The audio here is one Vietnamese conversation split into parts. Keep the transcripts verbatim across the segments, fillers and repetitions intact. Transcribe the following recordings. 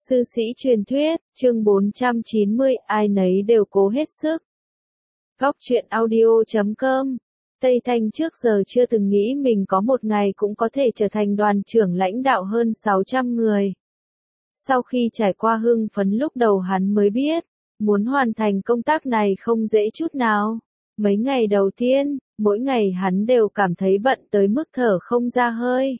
Sư sĩ truyền thuyết, chương bốn trăm chín mươi, ai nấy đều cố hết sức. Góc truyện audio chấm com. Tây Thanh trước giờ chưa từng nghĩ mình có một ngày cũng có thể trở thành đoàn trưởng lãnh đạo hơn sáu trăm người. Sau khi trải qua hưng phấn lúc đầu hắn mới biết, muốn hoàn thành công tác này không dễ chút nào. Mấy ngày đầu tiên, mỗi ngày hắn đều cảm thấy bận tới mức thở không ra hơi.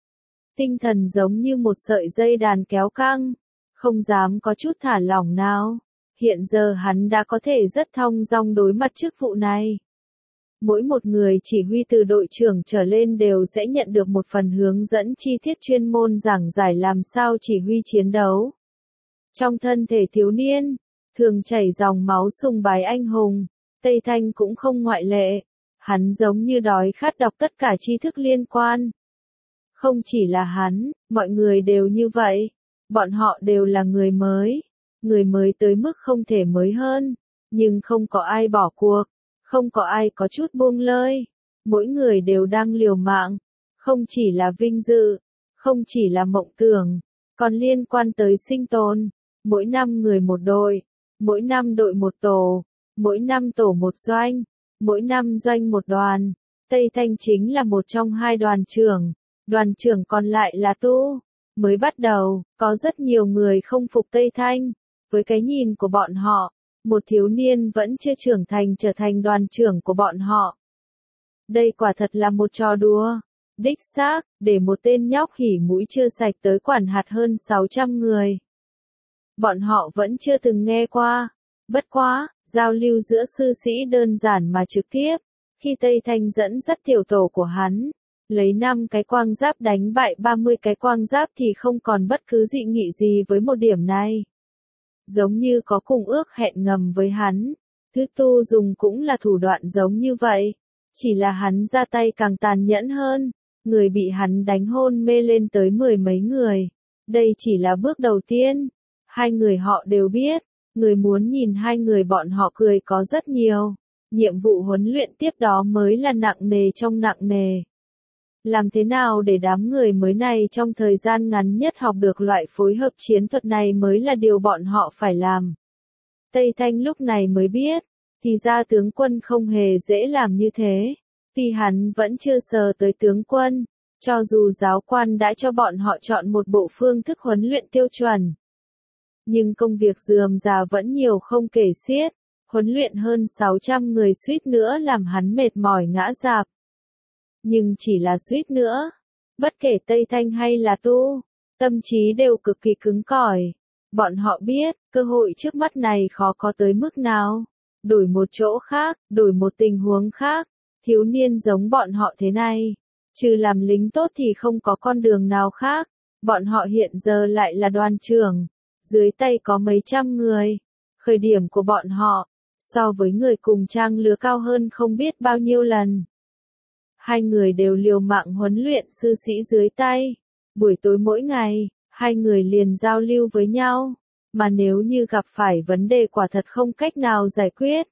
Tinh thần giống như một sợi dây đàn kéo căng, không dám có chút thả lỏng nào. Hiện giờ hắn đã có thể rất thong dong đối mặt chức vụ này. Mỗi một người chỉ huy từ đội trưởng trở lên đều sẽ nhận được một phần hướng dẫn chi tiết chuyên môn giảng giải làm sao chỉ huy chiến đấu. Trong thân thể thiếu niên, thường chảy dòng máu sùng bái anh hùng, Tây Thanh cũng không ngoại lệ. Hắn giống như đói khát đọc tất cả tri thức liên quan. Không chỉ là hắn, mọi người đều như vậy. Bọn họ đều là người mới. Người mới tới mức không thể mới hơn. Nhưng không có ai bỏ cuộc. Không có ai có chút buông lơi. Mỗi người đều đang liều mạng. Không chỉ là vinh dự. Không chỉ là mộng tưởng. Còn liên quan tới sinh tồn. Mỗi năm người một đội. Mỗi năm đội một tổ. Mỗi năm tổ một doanh. Mỗi năm doanh một đoàn. Tây Thanh chính là một trong hai đoàn trưởng. Đoàn trưởng còn lại là Tu. Mới bắt đầu, có rất nhiều người không phục Tây Thanh. Với cái nhìn của bọn họ, một thiếu niên vẫn chưa trưởng thành trở thành đoàn trưởng của bọn họ. Đây quả thật là một trò đùa. Đích xác, để một tên nhóc hỉ mũi chưa sạch tới quản hạt hơn sáu trăm người. Bọn họ vẫn chưa từng nghe qua. Bất quá, giao lưu giữa sư sĩ đơn giản mà trực tiếp. Khi Tây Thanh dẫn dắt tiểu tổ của hắn, lấy năm cái quang giáp đánh bại ba mươi cái quang giáp thì không còn bất cứ dị nghị gì với một điểm này. Giống như có cùng ước hẹn ngầm với hắn, Thứ Tu dùng cũng là thủ đoạn giống như vậy. Chỉ là hắn ra tay càng tàn nhẫn hơn, người bị hắn đánh hôn mê lên tới mười mấy người. Đây chỉ là bước đầu tiên. Hai người họ đều biết, người muốn nhìn hai người bọn họ cười có rất nhiều. Nhiệm vụ huấn luyện tiếp đó mới là nặng nề trong nặng nề. Làm thế nào để đám người mới này trong thời gian ngắn nhất học được loại phối hợp chiến thuật này mới là điều bọn họ phải làm. Tây Thanh lúc này mới biết, thì ra tướng quân không hề dễ làm như thế. Vì hắn vẫn chưa sờ tới tướng quân, cho dù giáo quan đã cho bọn họ chọn một bộ phương thức huấn luyện tiêu chuẩn. Nhưng công việc rườm rà vẫn nhiều không kể xiết, huấn luyện hơn sáu trăm người suýt nữa làm hắn mệt mỏi ngã rạp. Nhưng chỉ là suýt nữa. Bất kể Tây Thanh hay là Tu, tâm trí đều cực kỳ cứng cỏi. Bọn họ biết, cơ hội trước mắt này khó có tới mức nào. Đổi một chỗ khác, đổi một tình huống khác, thiếu niên giống bọn họ thế này. Trừ làm lính tốt thì không có con đường nào khác. Bọn họ hiện giờ lại là đoàn trưởng. Dưới tay có mấy trăm người. Khởi điểm của bọn họ, so với người cùng trang lứa cao hơn không biết bao nhiêu lần. Hai người đều liều mạng huấn luyện sư sĩ dưới tay. Buổi tối mỗi ngày, hai người liền giao lưu với nhau. Mà nếu như gặp phải vấn đề quả thật không cách nào giải quyết,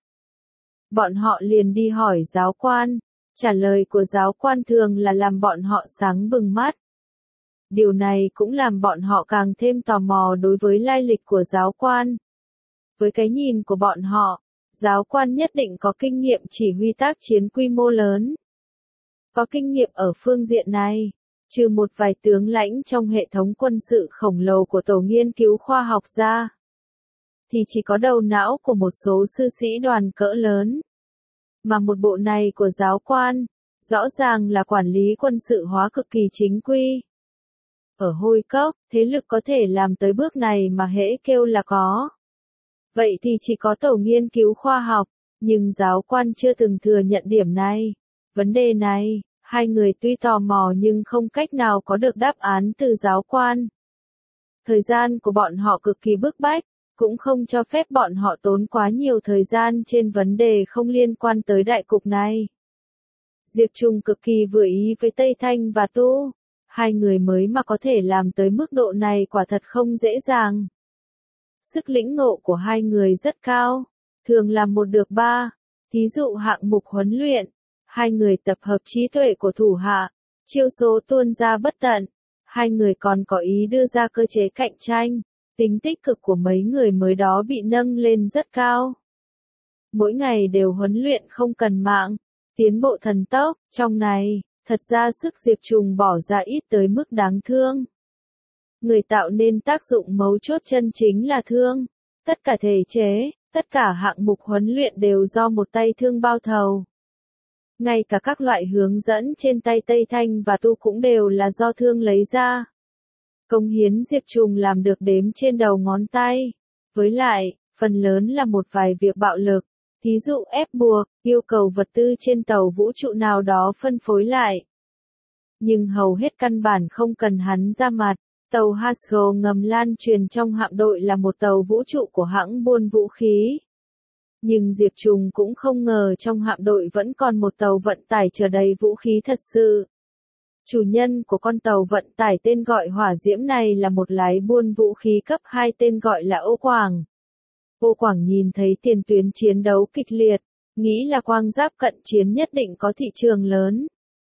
bọn họ liền đi hỏi giáo quan. Trả lời của giáo quan thường là làm bọn họ sáng bừng mắt. Điều này cũng làm bọn họ càng thêm tò mò đối với lai lịch của giáo quan. Với cái nhìn của bọn họ, giáo quan nhất định có kinh nghiệm chỉ huy tác chiến quy mô lớn. Có kinh nghiệm ở phương diện này, trừ một vài tướng lãnh trong hệ thống quân sự khổng lồ của tổ nghiên cứu khoa học ra, thì chỉ có đầu não của một số sư sĩ đoàn cỡ lớn. Mà một bộ này của giáo quan, rõ ràng là quản lý quân sự hóa cực kỳ chính quy. Ở Hôi Cốc, thế lực có thể làm tới bước này mà hễ kêu là có. Vậy thì chỉ có tổ nghiên cứu khoa học, nhưng giáo quan chưa từng thừa nhận điểm này. Vấn đề này, hai người tuy tò mò nhưng không cách nào có được đáp án từ giáo quan. Thời gian của bọn họ cực kỳ bức bách, cũng không cho phép bọn họ tốn quá nhiều thời gian trên vấn đề không liên quan tới đại cục này. Diệp Trùng cực kỳ vừa ý với Tây Thanh và Tu. Hai người mới mà có thể làm tới mức độ này quả thật không dễ dàng. Sức lĩnh ngộ của hai người rất cao, thường làm một được ba. Thí dụ hạng mục huấn luyện, hai người tập hợp trí tuệ của thủ hạ, chiêu số tuôn ra bất tận. Hai người còn có ý đưa ra cơ chế cạnh tranh, Tính tích cực của mấy người mới đó bị nâng lên rất cao. Mỗi ngày đều huấn luyện không cần mạng, tiến bộ thần tốc, trong này, thật ra sức Diệp Trùng bỏ ra ít tới mức đáng thương. Người tạo nên tác dụng mấu chốt chân chính là thương. Tất cả thể chế, tất cả hạng mục huấn luyện đều do một tay thương bao thầu. Ngay cả các loại hướng dẫn trên tay Tây Thanh và Tu cũng đều là do thương lấy ra. Cống hiến Diệp Trùng làm được đếm trên đầu ngón tay. Với lại, phần lớn là một vài việc bạo lực, thí dụ ép buộc, yêu cầu vật tư trên tàu vũ trụ nào đó phân phối lại. Nhưng hầu hết căn bản không cần hắn ra mặt. Tàu Haskell ngầm lan truyền trong hạm đội là một tàu vũ trụ của hãng buôn vũ khí. Nhưng Diệp Trùng cũng không ngờ trong hạm đội vẫn còn một tàu vận tải chở đầy vũ khí thật sự. Chủ nhân của con tàu vận tải tên gọi Hỏa Diễm này là một lái buôn vũ khí cấp hai tên gọi là Ô Quảng. Ô Quảng nhìn thấy tiền tuyến chiến đấu kịch liệt, nghĩ là quang giáp cận chiến nhất định có thị trường lớn.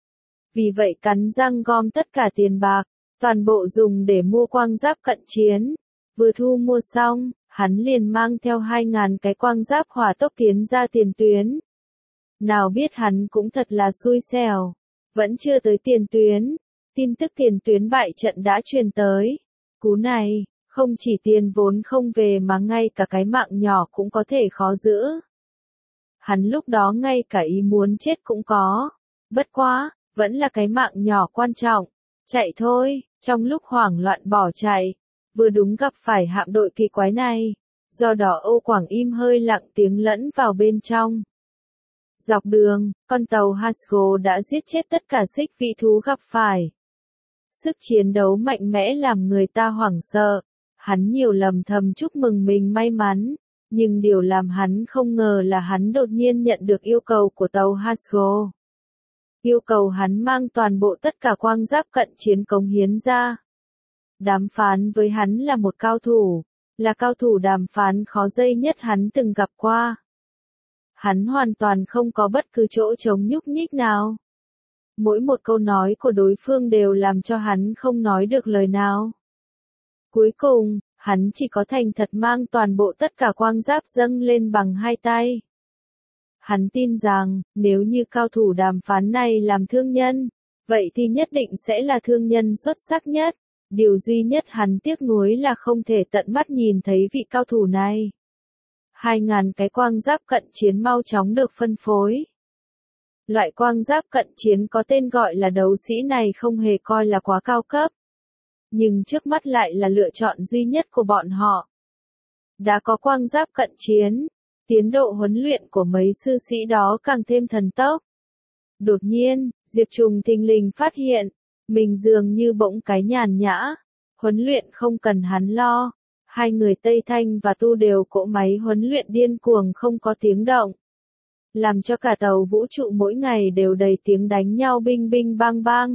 Vì vậy cắn răng gom tất cả tiền bạc, toàn bộ dùng để mua quang giáp cận chiến. Vừa thu mua xong, hắn liền mang theo hai ngàn cái quang giáp hỏa tốc tiến ra tiền tuyến. Nào biết hắn cũng thật là xui xẻo. Vẫn chưa tới tiền tuyến, tin tức tiền tuyến bại trận đã truyền tới. Cú này, không chỉ tiền vốn không về mà ngay cả cái mạng nhỏ cũng có thể khó giữ. Hắn lúc đó ngay cả ý muốn chết cũng có. Bất quá, vẫn là cái mạng nhỏ quan trọng. Chạy thôi, trong lúc hoảng loạn bỏ chạy, vừa đúng gặp phải hạm đội kỳ quái này. Do đó Ô Quảng im hơi lặng tiếng lẫn vào bên trong. Dọc đường, con tàu Haskell đã giết chết tất cả xích vị thú gặp phải. Sức chiến đấu mạnh mẽ làm người ta hoảng sợ. Hắn nhiều lầm thầm chúc mừng mình may mắn. Nhưng điều làm hắn không ngờ là hắn đột nhiên nhận được yêu cầu của tàu Haskell. Yêu cầu hắn mang toàn bộ tất cả quang giáp cận chiến cống hiến ra. Đàm phán với hắn là một cao thủ, là cao thủ đàm phán khó dây nhất hắn từng gặp qua. Hắn hoàn toàn không có bất cứ chỗ trống nhúc nhích nào. Mỗi một câu nói của đối phương đều làm cho hắn không nói được lời nào. Cuối cùng, hắn chỉ có thành thật mang toàn bộ tất cả quang giáp dâng lên bằng hai tay. Hắn tin rằng, nếu như cao thủ đàm phán này làm thương nhân, vậy thì nhất định sẽ là thương nhân xuất sắc nhất. Điều duy nhất hắn tiếc nuối là không thể tận mắt nhìn thấy vị cao thủ này. Hai ngàn cái quang giáp cận chiến mau chóng được phân phối. Loại quang giáp cận chiến có tên gọi là đấu sĩ này không hề coi là quá cao cấp. Nhưng trước mắt lại là lựa chọn duy nhất của bọn họ. Đã có quang giáp cận chiến, tiến độ huấn luyện của mấy sư sĩ đó càng thêm thần tốc. Đột nhiên, Diệp Trùng thình lình phát hiện, mình dường như bỗng cái nhàn nhã, huấn luyện không cần hắn lo. Hai người Tây Thanh và Tu đều cỗ máy huấn luyện điên cuồng không có tiếng động. Làm cho cả tàu vũ trụ mỗi ngày đều đầy tiếng đánh nhau binh binh bang bang.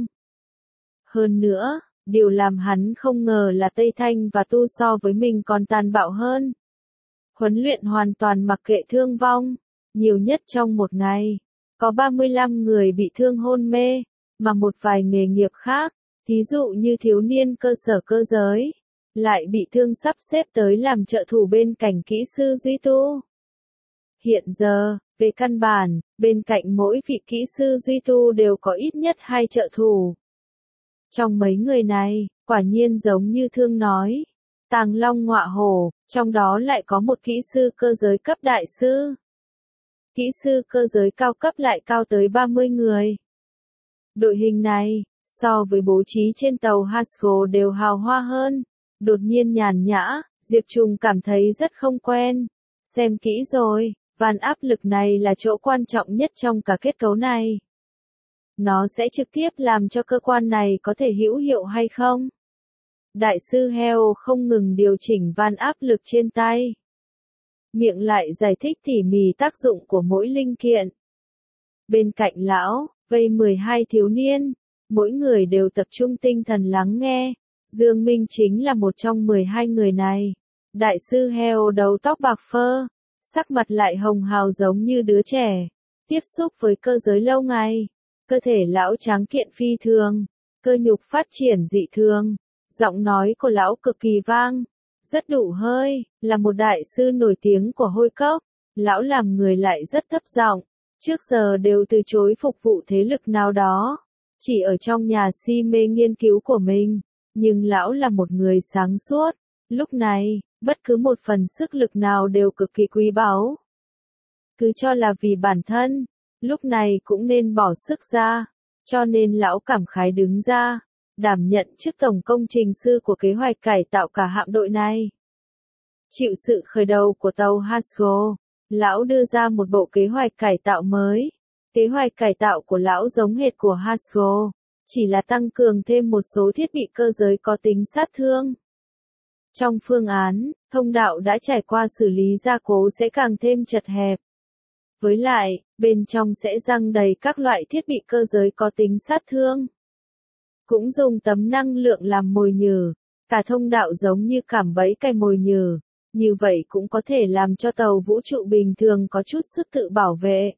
Hơn nữa, điều làm hắn không ngờ là Tây Thanh và Tu so với mình còn tàn bạo hơn. Huấn luyện hoàn toàn mặc kệ thương vong, nhiều nhất trong một ngày, có ba mươi lăm người bị thương hôn mê, mà một vài nghề nghiệp khác, thí dụ như thiếu niên cơ sở cơ giới, lại bị thương sắp xếp tới làm trợ thủ bên cạnh kỹ sư Duy Tu. Hiện giờ, về căn bản, bên cạnh mỗi vị kỹ sư Duy Tu đều có ít nhất hai trợ thủ. Trong mấy người này, quả nhiên giống như Thương nói, tàng long ngọa hổ, trong đó lại có một kỹ sư cơ giới cấp đại sư. Kỹ sư cơ giới cao cấp lại cao tới ba mươi người. Đội hình này, so với bố trí trên tàu Haskell đều hào hoa hơn. Đột nhiên nhàn nhã, Diệp Trùng cảm thấy rất không quen. Xem kỹ rồi, van áp lực này là chỗ quan trọng nhất trong cả kết cấu này. Nó sẽ trực tiếp làm cho cơ quan này có thể hữu hiệu hay không? Đại sư Heo không ngừng điều chỉnh van áp lực trên tay. Miệng lại giải thích tỉ mỉ tác dụng của mỗi linh kiện. Bên cạnh lão, vây mười hai thiếu niên, mỗi người đều tập trung tinh thần lắng nghe. Dương Minh chính là một trong mười hai người này. Đại sư Heo đầu tóc bạc phơ, sắc mặt lại hồng hào giống như đứa trẻ. Tiếp xúc với cơ giới lâu ngày, cơ thể lão tráng kiện phi thường, cơ nhục phát triển dị thường. Giọng nói của lão cực kỳ vang, rất đủ hơi, là một đại sư nổi tiếng của hôi cốc. Lão làm người lại rất thấp giọng, trước giờ đều từ chối phục vụ thế lực nào đó, chỉ ở trong nhà si mê nghiên cứu của mình. Nhưng lão là một người sáng suốt, lúc này, bất cứ một phần sức lực nào đều cực kỳ quý báu. Cứ cho là vì bản thân, lúc này cũng nên bỏ sức ra, cho nên lão cảm khái đứng ra, đảm nhận chức tổng công trình sư của kế hoạch cải tạo cả hạm đội này. Chịu sự khởi đầu của tàu Hasco, lão đưa ra một bộ kế hoạch cải tạo mới. Kế hoạch cải tạo của lão giống hệt của Hasco, chỉ là tăng cường thêm một số thiết bị cơ giới có tính sát thương. Trong phương án, thông đạo đã trải qua xử lý gia cố sẽ càng thêm chật hẹp. Với lại, bên trong sẽ răng đầy các loại thiết bị cơ giới có tính sát thương. Cũng dùng tấm năng lượng làm mồi nhử, cả thông đạo giống như cảm bẫy cày mồi nhử, như vậy cũng có thể làm cho tàu vũ trụ bình thường có chút sức tự bảo vệ.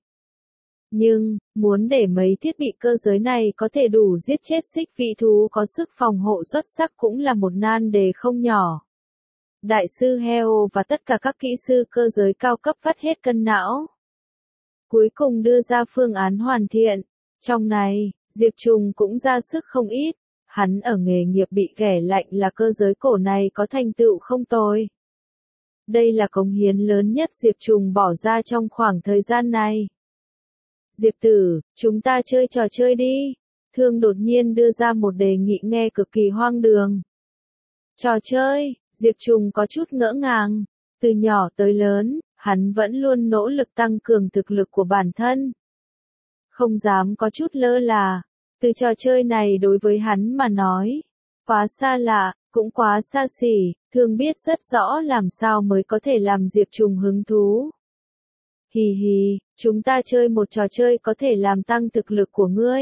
Nhưng, muốn để mấy thiết bị cơ giới này có thể đủ giết chết xích vị thú có sức phòng hộ xuất sắc cũng là một nan đề không nhỏ. Đại sư Heo và tất cả các kỹ sư cơ giới cao cấp vắt hết cân não. Cuối cùng đưa ra phương án hoàn thiện. Trong này, Diệp Trùng cũng ra sức không ít. Hắn ở nghề nghiệp bị ghẻ lạnh là cơ giới cổ này có thành tựu không tồi. Đây là cống hiến lớn nhất Diệp Trùng bỏ ra trong khoảng thời gian này. Diệp tử, chúng ta chơi trò chơi đi. Thương đột nhiên đưa ra một đề nghị nghe cực kỳ hoang đường. Trò chơi, Diệp Trùng có chút ngỡ ngàng. Từ nhỏ tới lớn, hắn vẫn luôn nỗ lực tăng cường thực lực của bản thân. Không dám có chút lơ là. Từ trò chơi này đối với hắn mà nói, quá xa lạ, cũng quá xa xỉ, Thương biết rất rõ làm sao mới có thể làm Diệp Trùng hứng thú. Hì hì, chúng ta chơi một trò chơi có thể làm tăng thực lực của ngươi.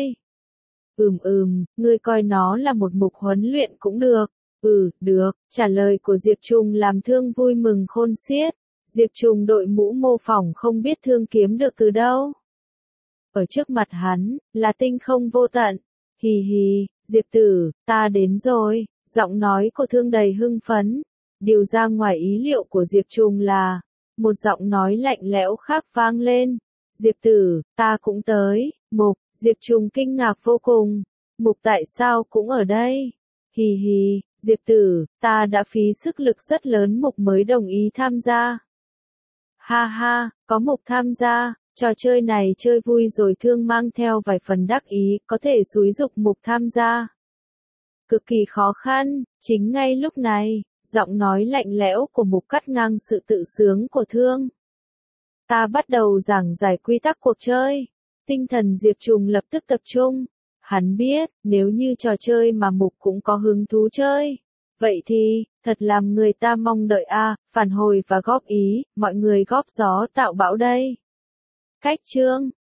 Ừm ừm, ngươi coi nó là một mục huấn luyện cũng được. Ừ, được, trả lời của Diệp Trùng làm Thương vui mừng khôn xiết. Diệp Trùng đội mũ mô phỏng không biết Thương kiếm được từ đâu. Ở trước mặt hắn, là tinh không vô tận. Hì hì, Diệp tử, ta đến rồi, giọng nói của Thương đầy hưng phấn. Điều ra ngoài ý liệu của Diệp Trùng là, một giọng nói lạnh lẽo khác vang lên. Diệp tử, ta cũng tới. Mục, Diệp Trùng kinh ngạc vô cùng. Mục tại sao cũng ở đây? Hì hì, Diệp tử, ta đã phí sức lực rất lớn Mục mới đồng ý tham gia. Ha ha, có Mục tham gia, trò chơi này chơi vui rồi. Thương mang theo vài phần đắc ý, có thể xúi giục Mục tham gia. Cực kỳ khó khăn, chính ngay lúc này, giọng nói lạnh lẽo của Mục cắt ngang sự tự sướng của Thương. Ta bắt đầu giảng giải quy tắc cuộc chơi. Tinh thần Diệp Trùng lập tức tập trung. Hắn biết, nếu như trò chơi mà Mục cũng có hứng thú chơi, vậy thì, thật làm người ta mong đợi a. À, phản hồi và góp ý, mọi người góp gió tạo bão đây. Cách chương